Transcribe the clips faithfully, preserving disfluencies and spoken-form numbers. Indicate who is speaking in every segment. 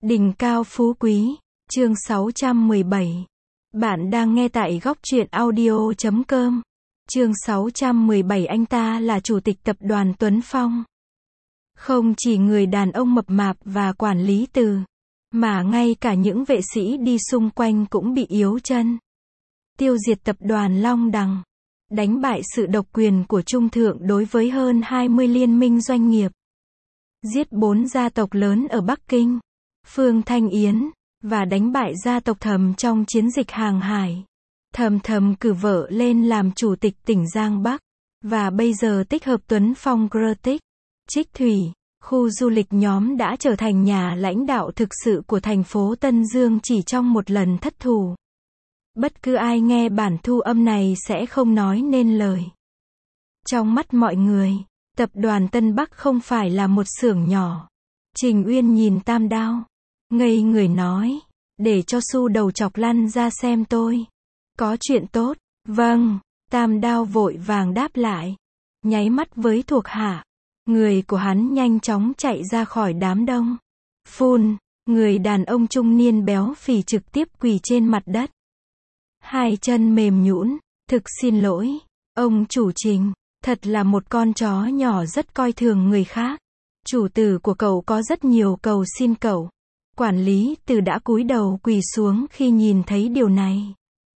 Speaker 1: Đỉnh cao phú quý, chương sáu trăm mười bảy. Bạn đang nghe tại góc truyện audio chấm com. Chương sáu trăm mười bảy. Anh ta là chủ tịch tập đoàn Tuấn Phong. Không chỉ người đàn ông mập mạp và quản lý Từ, mà ngay cả những vệ sĩ đi xung quanh cũng bị yếu chân. Tiêu diệt tập đoàn Long Đằng, đánh bại sự độc quyền của Trung Thượng đối với hơn hai mươi liên minh doanh nghiệp, giết bốn gia tộc lớn ở Bắc Kinh, Phương Thanh Yến, và đánh bại gia tộc Thầm trong chiến dịch hàng hải. Thầm Thầm cử vợ lên làm chủ tịch tỉnh Giang Bắc, và bây giờ tích hợp Tuấn Phong Critic, Trích Thủy, khu du lịch nhóm đã trở thành nhà lãnh đạo thực sự của thành phố Tân Dương chỉ trong một lần thất thủ. Bất cứ ai nghe bản thu âm này sẽ không nói nên lời. Trong mắt mọi người, tập đoàn Tân Bắc không phải là một xưởng nhỏ. Trình Uyên nhìn Tam Đao, ngây người nói, để cho Su đầu chọc lăn ra xem tôi. Có chuyện tốt. Vâng, Tam Đao vội vàng đáp lại, nháy mắt với thuộc hạ. Người của hắn nhanh chóng chạy ra khỏi đám đông. Phun, người đàn ông trung niên béo phì trực tiếp quỳ trên mặt đất. Hai chân mềm nhũn, thực xin lỗi, ông chủ Trình, thật là một con chó nhỏ rất coi thường người khác. Chủ tử của cậu có rất nhiều cầu xin cậu. Quản lý Từ đã cúi đầu quỳ xuống khi nhìn thấy điều này,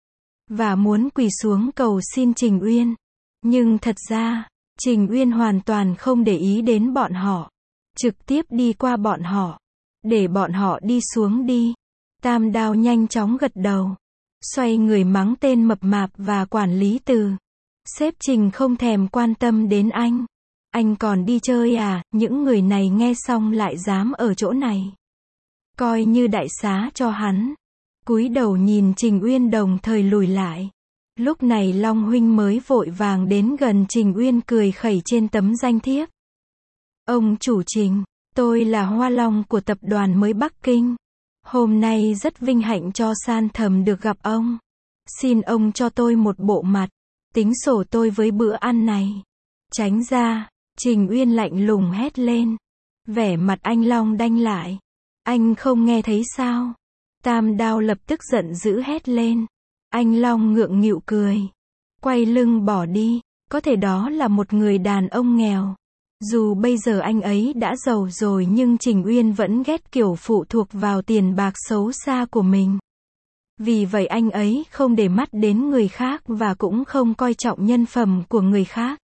Speaker 1: và muốn quỳ xuống cầu xin Trình Uyên. Nhưng thật ra, Trình Uyên hoàn toàn không để ý đến bọn họ, trực tiếp đi qua bọn họ, để bọn họ đi xuống đi. Tam Đao nhanh chóng gật đầu, xoay người mắng tên mập mạp và quản lý Từ. Sếp Trình không thèm quan tâm đến anh. Anh còn đi chơi à? Những người này nghe xong lại dám ở chỗ này. Coi như đại xá cho hắn. Cúi đầu nhìn Trình Uyên đồng thời lùi lại. Lúc này Long huynh mới vội vàng đến gần Trình Uyên cười khẩy trên tấm danh thiếp. Ông chủ Trình, tôi là Hoa Long của tập đoàn mới Bắc Kinh. Hôm nay rất vinh hạnh cho San Thầm được gặp ông. Xin ông cho tôi một bộ mặt, tính sổ tôi với bữa ăn này. Tránh ra, Trình Uyên lạnh lùng hét lên. Vẻ mặt anh Long đanh lại. Anh không nghe thấy sao? Tam Đao lập tức giận dữ hét lên. Anh Long ngượng nghịu cười, quay lưng bỏ đi. Có thể đó là một người đàn ông nghèo. Dù bây giờ anh ấy đã giàu rồi nhưng Trình Uyên vẫn ghét kiểu phụ thuộc vào tiền bạc xấu xa của mình. Vì vậy anh ấy không để mắt đến người khác và cũng không coi trọng nhân phẩm của người khác.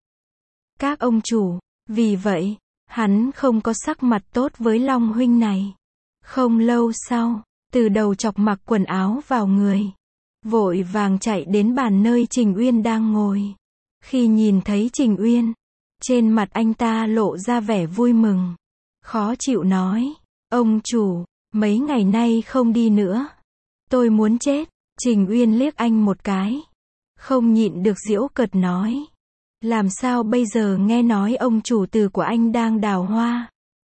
Speaker 1: Các ông chủ, vì vậy, hắn không có sắc mặt tốt với Long huynh này. Không lâu sau, Từ đầu chọc mặc quần áo vào người, vội vàng chạy đến bàn nơi Trình Uyên đang ngồi. Khi nhìn thấy Trình Uyên, trên mặt anh ta lộ ra vẻ vui mừng. Khó chịu nói, ông chủ, mấy ngày nay không đi nữa. Tôi muốn chết. Trình Uyên liếc anh một cái, không nhịn được giễu cợt nói. Làm sao bây giờ nghe nói ông chủ Từ của anh đang đào hoa?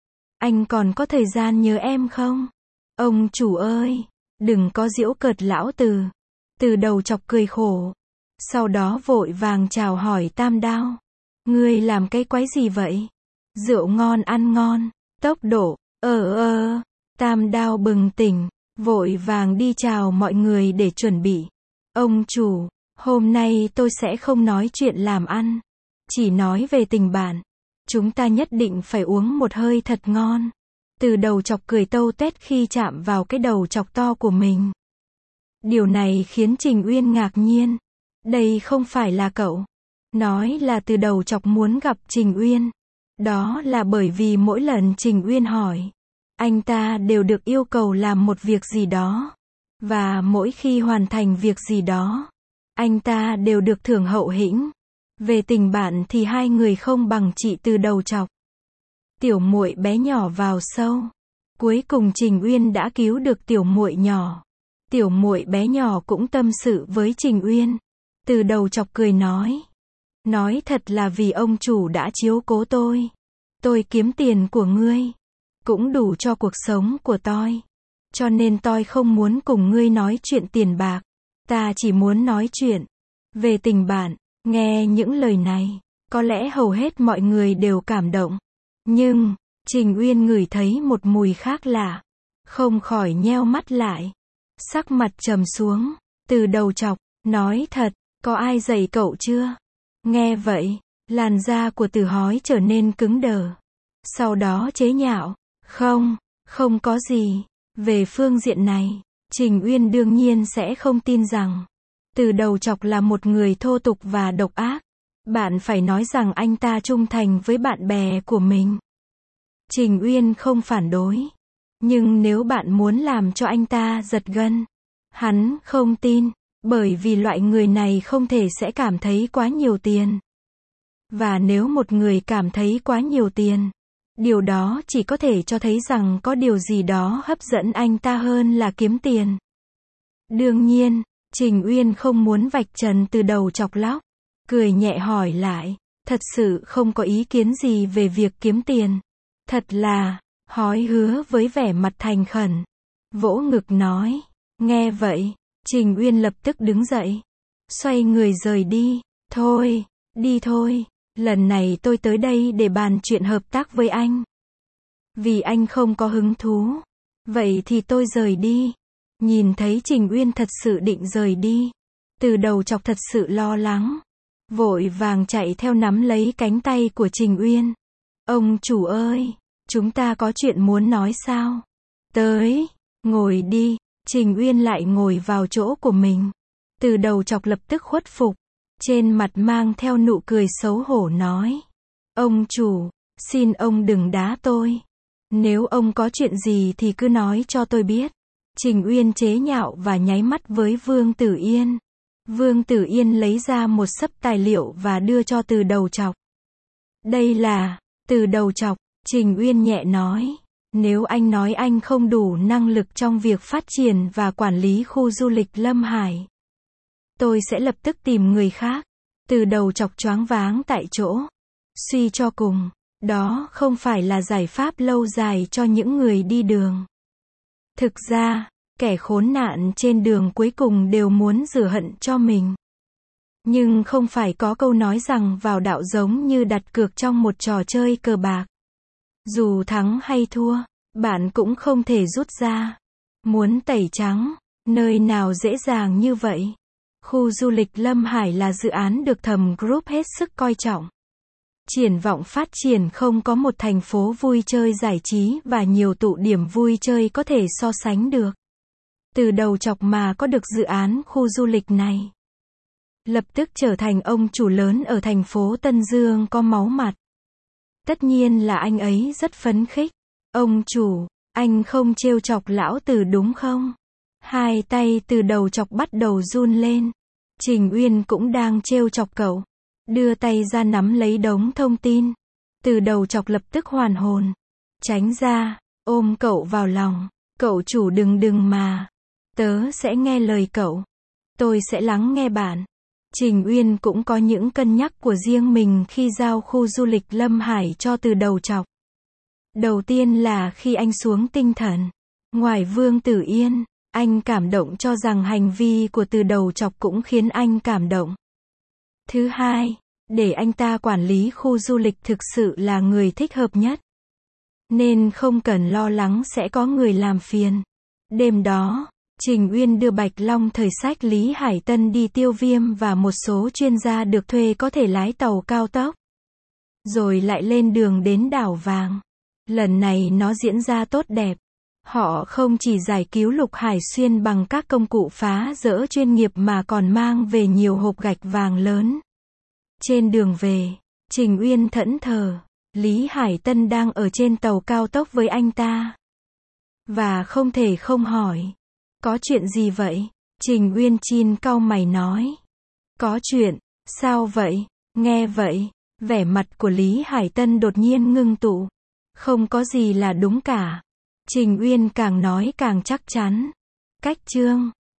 Speaker 1: Anh còn có thời gian nhớ em không? Ông chủ ơi, đừng có giễu cợt lão Từ. Từ đầu chọc cười khổ. Sau đó vội vàng chào hỏi Tam Đao. Ngươi làm cái quái gì vậy? Rượu ngon ăn ngon, tốc độ, ờ ơ. Tam Đao bừng tỉnh, vội vàng đi chào mọi người để chuẩn bị. Ông chủ, hôm nay tôi sẽ không nói chuyện làm ăn, chỉ nói về tình bạn. Chúng ta nhất định phải uống một hơi thật ngon. Từ đầu chọc cười tâu tuét khi chạm vào cái đầu chọc to của mình. Điều này khiến Trình Uyên ngạc nhiên. Đây không phải là cậu. Nói là Từ đầu chọc muốn gặp Trình Uyên. Đó là bởi vì mỗi lần Trình Uyên hỏi, anh ta đều được yêu cầu làm một việc gì đó. Và mỗi khi hoàn thành việc gì đó, anh ta đều được thưởng hậu hĩnh. Về tình bạn thì hai người không bằng chị Từ đầu chọc. Tiểu muội bé nhỏ vào sâu. Cuối cùng Trình Uyên đã cứu được tiểu muội nhỏ. Tiểu muội bé nhỏ cũng tâm sự với Trình Uyên. Từ đầu chọc cười nói. Nói thật là vì ông chủ đã chiếu cố tôi. Tôi kiếm tiền của ngươi cũng đủ cho cuộc sống của tôi. Cho nên tôi không muốn cùng ngươi nói chuyện tiền bạc. Ta chỉ muốn nói chuyện về tình bạn. Nghe những lời này, có lẽ hầu hết mọi người đều cảm động. Nhưng, Trình Uyên ngửi thấy một mùi khác lạ. không khỏi nheo mắt lại. Sắc mặt trầm xuống, Từ Đầu Chọc, nói thật, có ai dạy cậu chưa? Nghe vậy, làn da của Từ Hói trở nên cứng đờ. Sau đó chế nhạo, không, không có gì. Về phương diện này, Trình Uyên đương nhiên sẽ không tin rằng Từ Đầu Chọc là một người thô tục và độc ác. Bạn phải nói rằng anh ta trung thành với bạn bè của mình. Trình Uyên không phản đối. Nhưng nếu bạn muốn làm cho anh ta giật gân, hắn không tin, bởi vì loại người này không thể sẽ cảm thấy quá nhiều tiền. Và nếu một người cảm thấy quá nhiều tiền, điều đó chỉ có thể cho thấy rằng có điều gì đó hấp dẫn anh ta hơn là kiếm tiền. Đương nhiên, Trình Uyên không muốn vạch trần Từ Đầu Chọc lóc, cười nhẹ hỏi lại, thật sự không có ý kiến gì về việc kiếm tiền. Thật là, Hói hứa với vẻ mặt thành khẩn, vỗ ngực nói. Nghe vậy, Trình Uyên lập tức đứng dậy, xoay người rời đi. Thôi, đi thôi, lần này tôi tới đây để bàn chuyện hợp tác với anh. Vì anh không có hứng thú, vậy thì tôi rời đi. Nhìn thấy Trình Uyên thật sự định rời đi, Từ Đầu Chọc thật sự lo lắng, vội vàng chạy theo nắm lấy cánh tay của Trình Uyên. Ông chủ ơi, chúng ta có chuyện muốn nói sao? Tới, ngồi đi. Trình Uyên lại ngồi vào chỗ của mình. Từ Đầu Chọc lập tức khuất phục, trên mặt mang theo nụ cười xấu hổ nói. Ông chủ, xin ông đừng đá tôi. Nếu ông có chuyện gì thì cứ nói cho tôi biết. Trình Uyên chế nhạo và nháy mắt với Vương Tử Yên. Vương Tử Yên lấy ra một xấp tài liệu và đưa cho Từ Đầu Chọc. Đây là, Từ Đầu Chọc, Trình Uyên nhẹ nói. Nếu anh nói anh không đủ năng lực trong việc phát triển và quản lý khu du lịch Lâm Hải, tôi sẽ lập tức tìm người khác. Từ Đầu Chọc choáng váng tại chỗ. Suy cho cùng, đó không phải là giải pháp lâu dài cho những người đi đường. Thực ra, kẻ khốn nạn trên đường cuối cùng đều muốn rửa hận cho mình. Nhưng không phải có câu nói rằng vào đạo giống như đặt cược trong một trò chơi cờ bạc. Dù thắng hay thua, bạn cũng không thể rút ra. Muốn tẩy trắng, nơi nào dễ dàng như vậy. Khu du lịch Lâm Hải là dự án được Thầm Group hết sức coi trọng. Triển vọng phát triển không có một thành phố vui chơi giải trí và nhiều tụ điểm vui chơi có thể so sánh được. Từ Đầu Chọc mà có được dự án khu du lịch này, lập tức trở thành ông chủ lớn ở thành phố Tân Dương có máu mặt. Tất nhiên là anh ấy rất phấn khích. Ông chủ, anh không trêu chọc lão Từ đúng không? Hai tay Từ Đầu Chọc bắt đầu run lên. Trình Uyên cũng đang trêu chọc cậu. Đưa tay ra nắm lấy đống thông tin. Từ Đầu Chọc lập tức hoàn hồn. Tránh ra, ôm cậu vào lòng. Cậu chủ đừng đừng mà. Tớ sẽ nghe lời cậu. Tôi sẽ lắng nghe bạn. Trình Uyên cũng có những cân nhắc của riêng mình khi giao khu du lịch Lâm Hải cho Từ Đầu Chọc. Đầu tiên là khi anh xuống tinh thần. Ngoài Vương Tử Yên, anh cảm động cho rằng hành vi của Từ Đầu Chọc cũng khiến anh cảm động. Thứ hai, để anh ta quản lý khu du lịch thực sự là người thích hợp nhất. Nên không cần lo lắng sẽ có người làm phiền. Đêm đó, Trình Uyên đưa Bạch Long thời sách Lý Hải Tân đi tiêu viêm và một số chuyên gia được thuê có thể lái tàu cao tốc. Rồi lại lên đường đến đảo vàng. Lần này nó diễn ra tốt đẹp. Họ không chỉ giải cứu Lục Hải Xuyên bằng các công cụ phá rỡ chuyên nghiệp mà còn mang về nhiều hộp gạch vàng lớn. Trên đường về, Trình Uyên thẫn thờ. Lý Hải Tân đang ở trên tàu cao tốc với anh ta. Và không thể không hỏi. Có chuyện gì vậy? Trình Uyên chin cau mày nói. Có chuyện, sao vậy? Nghe vậy, vẻ mặt của Lý Hải Tân đột nhiên ngưng tụ. Không có gì là đúng cả. Trình Uyên càng nói càng chắc chắn. Cách chương